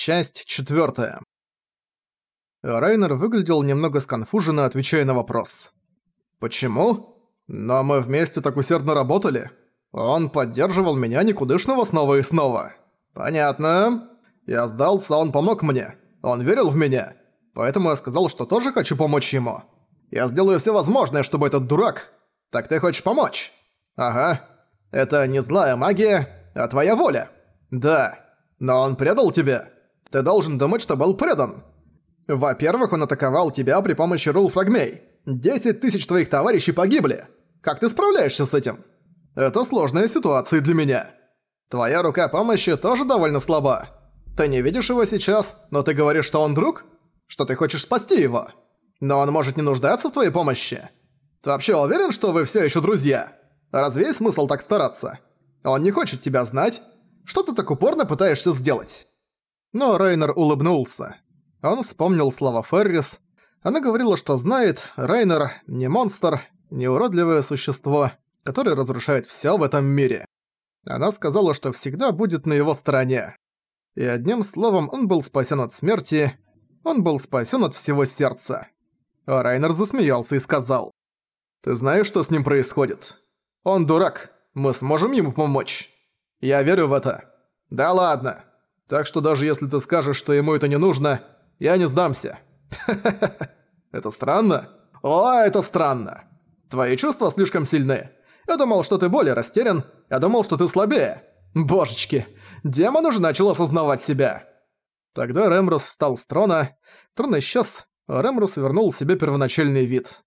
Часть 4. Райнер выглядел немного сконфуженно, отвечая на вопрос. «Почему? Но мы вместе так усердно работали. Он поддерживал меня никудышного снова и снова. Понятно. Я сдался, он помог мне. Он верил в меня. Поэтому я сказал, что тоже хочу помочь ему. Я сделаю все возможное, чтобы этот дурак... Так ты хочешь помочь? Ага. Это не злая магия, а твоя воля. Да. Но он предал тебя. Ты должен думать, что был предан. Во-первых, он атаковал тебя при помощи рул-фрагмей. 10 000 твоих товарищей погибли. Как ты справляешься с этим? Это сложная ситуация для меня. Твоя рука помощи тоже довольно слаба. Ты не видишь его сейчас, но ты говоришь, что он друг? Что ты хочешь спасти его. Но он может не нуждаться в твоей помощи. Ты вообще уверен, что вы все еще друзья? Разве есть смысл так стараться? Он не хочет тебя знать. Что ты так упорно пытаешься сделать?» Но Райнер улыбнулся. Он вспомнил слова Феррис. Она говорила, что знает, Райнер не монстр, не уродливое существо, которое разрушает всё в этом мире. Она сказала, что всегда будет на его стороне. И одним словом, он был спасен от смерти, он был спасен от всего сердца. А Райнер засмеялся и сказал: «Ты знаешь, что с ним происходит? Он дурак, мы сможем ему помочь. Я верю в это. Да ладно. Так что даже если ты скажешь, что ему это не нужно, я не сдамся». Это странно? О, это странно. Твои чувства слишком сильны. Я думал, что ты более растерян. Я думал, что ты слабее. Божечки, демон уже начал осознавать себя. Тогда Ремрус встал с трона. Трон исчез, а Ремрус вернул себе первоначальный вид.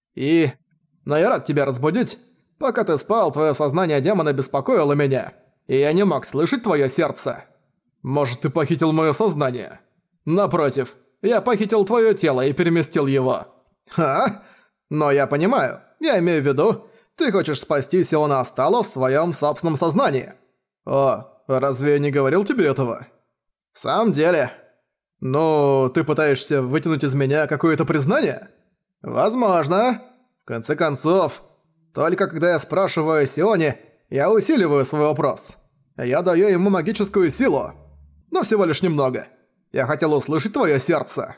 Но я рад тебя разбудить. Пока ты спал, твое сознание демона беспокоило меня. И я не мог слышать твое сердце. Может, ты похитил мое сознание? Напротив, я похитил твое тело и переместил его. Ха? Но я понимаю. Я имею в виду, ты хочешь спасти Сиона Астала в своем собственном сознании. О, разве я не говорил тебе этого? В самом деле. Ну, ты пытаешься вытянуть из меня какое-то признание? Возможно. В конце концов, только когда я спрашиваю о Сионе, я усиливаю свой вопрос. Я даю ему магическую силу. Но всего лишь немного. Я хотел услышать твое сердце.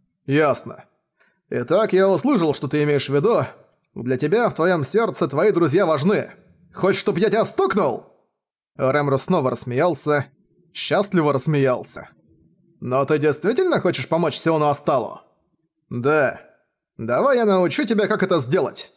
Ясно. Итак, я услышал, что ты имеешь в виду. Для тебя в твоем сердце твои друзья важны. Хочешь, чтобы я тебя стукнул? Ремрус снова рассмеялся. Счастливо рассмеялся. Но ты действительно хочешь помочь Сиону Асталу? Да. Давай я научу тебя, как это сделать.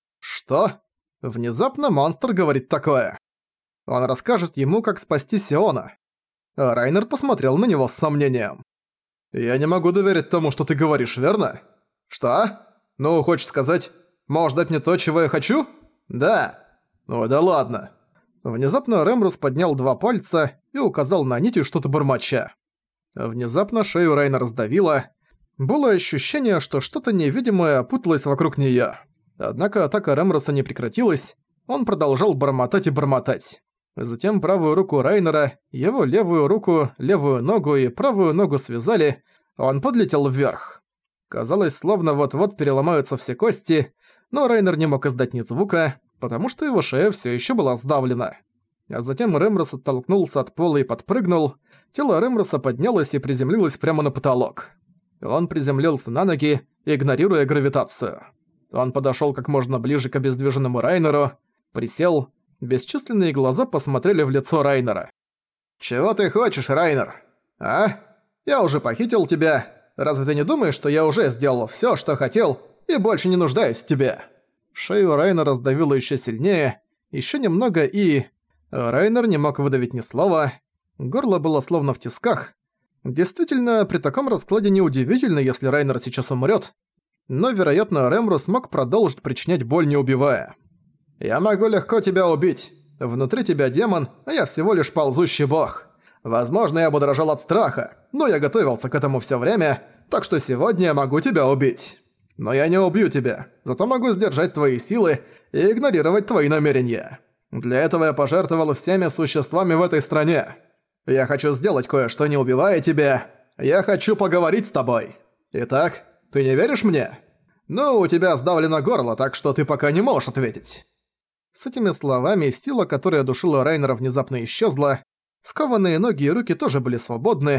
Что? Внезапно монстр говорит такое. Он расскажет ему, как спасти Сиона. А Райнер посмотрел на него с сомнением. «Я не могу доверять тому, что ты говоришь, верно?» «Что? Ну, хочешь сказать, можешь дать мне то, чего я хочу?» «Да». «Ой, да ладно». Внезапно Ремрус поднял 2 пальца и указал на нить и что-то бормоча. Внезапно шею Райнера сдавило. Было ощущение, что что-то невидимое опуталось вокруг неё. Однако атака Ремруса не прекратилась, он продолжал бормотать и бормотать. Затем правую руку Райнера, его левую руку, левую ногу и правую ногу связали, он подлетел вверх. Казалось, словно вот-вот переломаются все кости, но Райнер не мог издать ни звука, потому что его шея всё ещё была сдавлена. А затем Ремрус оттолкнулся от пола и подпрыгнул, тело Ремруса поднялось и приземлилось прямо на потолок. Он приземлился на ноги, игнорируя гравитацию. Он подошёл как можно ближе к обездвиженному Райнеру, присел. Бесчисленные глаза посмотрели в лицо Райнера. «Чего ты хочешь, Райнер? А? Я уже похитил тебя. Разве ты не думаешь, что я уже сделал всё, что хотел, и больше не нуждаюсь в тебе?» Шею Райнера сдавило ещё сильнее, ещё немного и... Райнер не мог выдавить ни слова. Горло было словно в тисках. Действительно, при таком раскладе неудивительно, если Райнер сейчас умрёт. Но, вероятно, Ремрус мог продолжить причинять боль, не убивая. «Я могу легко тебя убить. Внутри тебя демон, а я всего лишь ползущий бог. Возможно, я бы дрожал от страха, но я готовился к этому всё время, так что сегодня я могу тебя убить. Но я не убью тебя, зато могу сдержать твои силы и игнорировать твои намерения. Для этого я пожертвовал всеми существами в этой стране. Я хочу сделать кое-что, не убивая тебя. Я хочу поговорить с тобой. Итак, ты не веришь мне? Ну, у тебя сдавлено горло, так что ты пока не можешь ответить». С этими словами сила, которая душила Райнера, внезапно исчезла. Скованные ноги и руки тоже были свободны.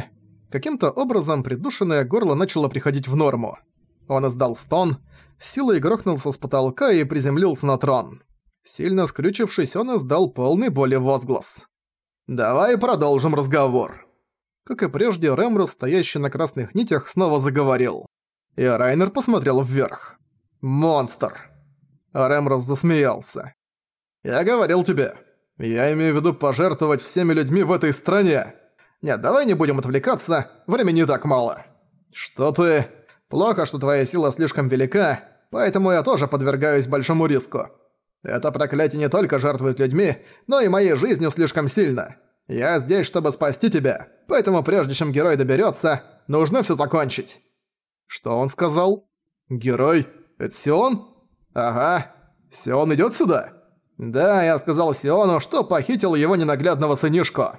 Каким-то образом придушенное горло начало приходить в норму. Он издал стон, силой грохнулся с потолка и приземлился на трон. Сильно скрючившись, он издал полный боли возглас. «Давай продолжим разговор». Как и прежде, Рэмрус, стоящий на красных нитях, снова заговорил. И Райнер посмотрел вверх. «Монстр!» Рэмрус засмеялся. «Я говорил тебе. Я имею в виду пожертвовать всеми людьми в этой стране. Нет, давай не будем отвлекаться, времени так мало. Что ты? Плохо, что твоя сила слишком велика, поэтому я тоже подвергаюсь большому риску. Это проклятие не только жертвует людьми, но и моей жизнью слишком сильно. Я здесь, чтобы спасти тебя, поэтому прежде чем герой доберется, нужно все закончить». Что он сказал? «Герой? Это Сион?» «Ага. Сион идет сюда?» «Да, я сказал Сиону, что похитил его ненаглядного сынишку».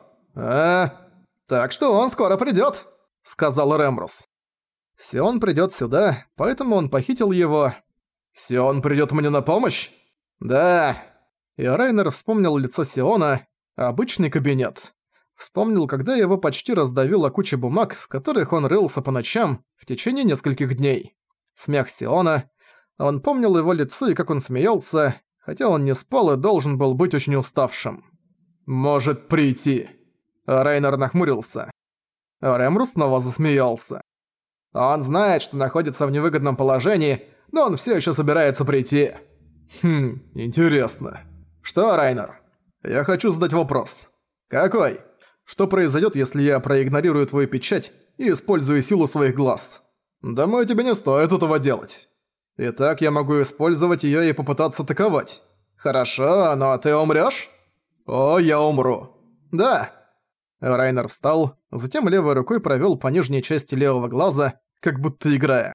«Так что он скоро придёт», — сказал Рэмрус. «Сион придёт сюда, поэтому он похитил его». «Сион придёт мне на помощь?» «Да». И Райнер вспомнил лицо Сиона, обычный кабинет. Вспомнил, когда его почти раздавила куча бумаг, в которых он рылся по ночам в течение нескольких дней. Смех Сиона. Он помнил его лицо и как он смеялся, хотя он не спал и должен был быть очень уставшим. «Может прийти». Райнер нахмурился. Рэмрус снова засмеялся. «Он знает, что находится в невыгодном положении, но он всё ещё собирается прийти». Интересно. Что, Райнер? Я хочу задать вопрос. Какой? Что произойдёт, если я проигнорирую твою печать и использую силу своих глаз? Думаю, тебе не стоит этого делать. Итак, я могу использовать её и попытаться атаковать. Хорошо, но ты умрёшь? О, я умру. Да. Райнер встал, затем левой рукой провёл по нижней части левого глаза, как будто играя.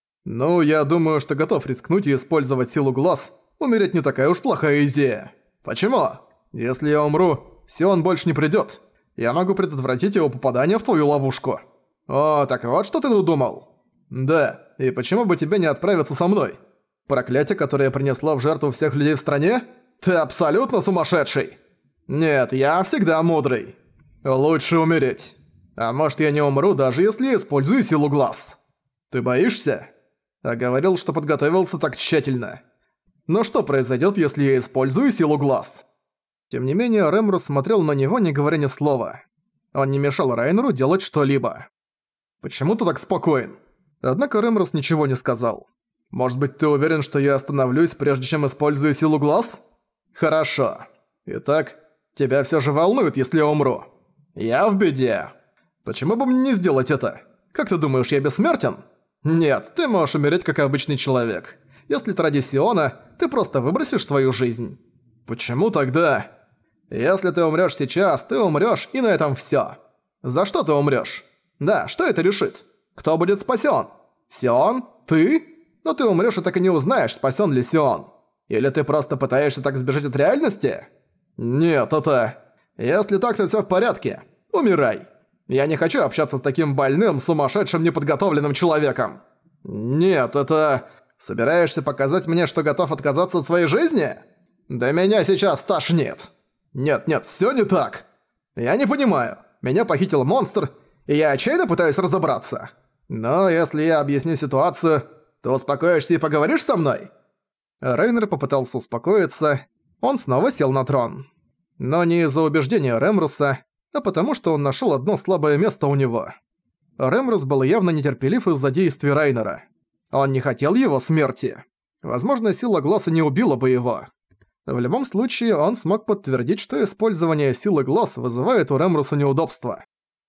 Ну, я думаю, что готов рискнуть и использовать силу глаз. Умереть не такая уж плохая идея. Почему? Если я умру, Сион больше не придёт. Я могу предотвратить его попадание в твою ловушку. О, так вот что ты удумал? Да, и почему бы тебе не отправиться со мной? Проклятие, которое принесло в жертву всех людей в стране? Ты абсолютно сумасшедший. Нет, я всегда мудрый. Лучше умереть. А может, я не умру, даже если использую силу глаз. Ты боишься? А говорил, что подготовился так тщательно. Но что произойдет, если я использую силу глаз? Тем не менее, Рэмрус смотрел на него, не говоря ни слова. Он не мешал Райнеру делать что-либо. «Почему ты так спокоен?» Однако Рэмрус ничего не сказал. «Может быть, ты уверен, что я остановлюсь, прежде чем использую силу глаз?» «Хорошо. Итак, тебя всё же волнует, если я умру. Я в беде. Почему бы мне не сделать это? Как ты думаешь, я бессмертен?» «Нет, ты можешь умереть как обычный человек. Если ты ради Сиона, ты просто выбросишь свою жизнь». «Почему тогда?» «Если ты умрёшь сейчас, ты умрёшь, и на этом всё. За что ты умрёшь? Да, что это решит? Кто будет спасён? Сион? Ты? Но ты умрёшь и так и не узнаешь, спасён ли Сион. Или ты просто пытаешься так сбежать от реальности? Нет, это... Если так, то всё в порядке. Умирай. Я не хочу общаться с таким больным, сумасшедшим, неподготовленным человеком. Нет, это... Собираешься показать мне, что готов отказаться от своей жизни? Да меня сейчас тошнит. Нет, всё не так. Я не понимаю. Меня похитил монстр, и я отчаянно пытаюсь разобраться. Но если я объясню ситуацию, то успокоишься и поговоришь со мной?» Райнер попытался успокоиться. Он снова сел на трон. Но не из-за убеждения Рэмруса, а потому что он нашёл одно слабое место у него. Рэмрус был явно нетерпелив из-за действий Райнера. Он не хотел его смерти. Возможно, сила глаза не убила бы его. В любом случае, он смог подтвердить, что использование силы глаз вызывает у Рэмруса неудобства.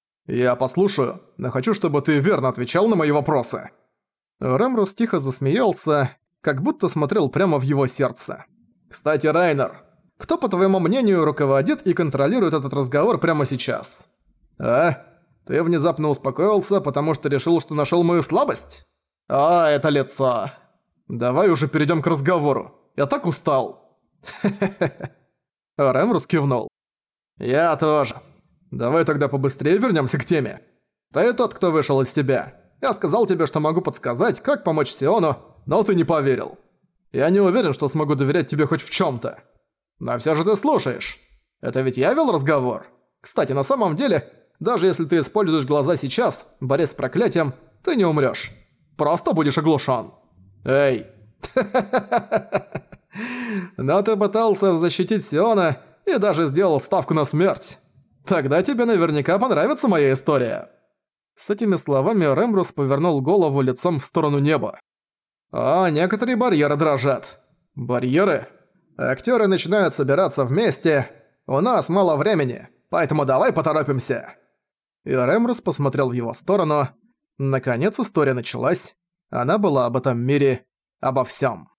«Я послушаю, но хочу, чтобы ты верно отвечал на мои вопросы». Рэмрус тихо засмеялся, как будто смотрел прямо в его сердце. «Кстати, Райнер, кто, по твоему мнению, руководит и контролирует этот разговор прямо сейчас? А? Ты внезапно успокоился, потому что решил, что нашёл мою слабость? А, это лицо. Давай уже перейдём к разговору. Я так устал». Рэмрус кивнул. «Я тоже. Давай тогда побыстрее вернёмся к теме. Ты тот, кто вышел из тебя. Я сказал тебе, что могу подсказать, как помочь Сиону, но ты не поверил. Я не уверен, что смогу доверять тебе хоть в чём-то. Но всё же ты слушаешь. Это ведь я вел разговор. Кстати, на самом деле, Даже если ты используешь глаза сейчас, борясь с проклятием, ты не умрёшь. Просто будешь оглушён. Эй. Но ты пытался защитить Сиона и даже сделал ставку на смерть. Тогда тебе наверняка понравится моя история». С этими словами Рэмбрус повернул голову лицом в сторону неба. «О, некоторые барьеры дрожат. Барьеры? Актёры начинают собираться вместе. У нас мало времени, поэтому давай поторопимся». И Рэмбрус посмотрел в его сторону. Наконец история началась. Она была об этом мире, обо всём.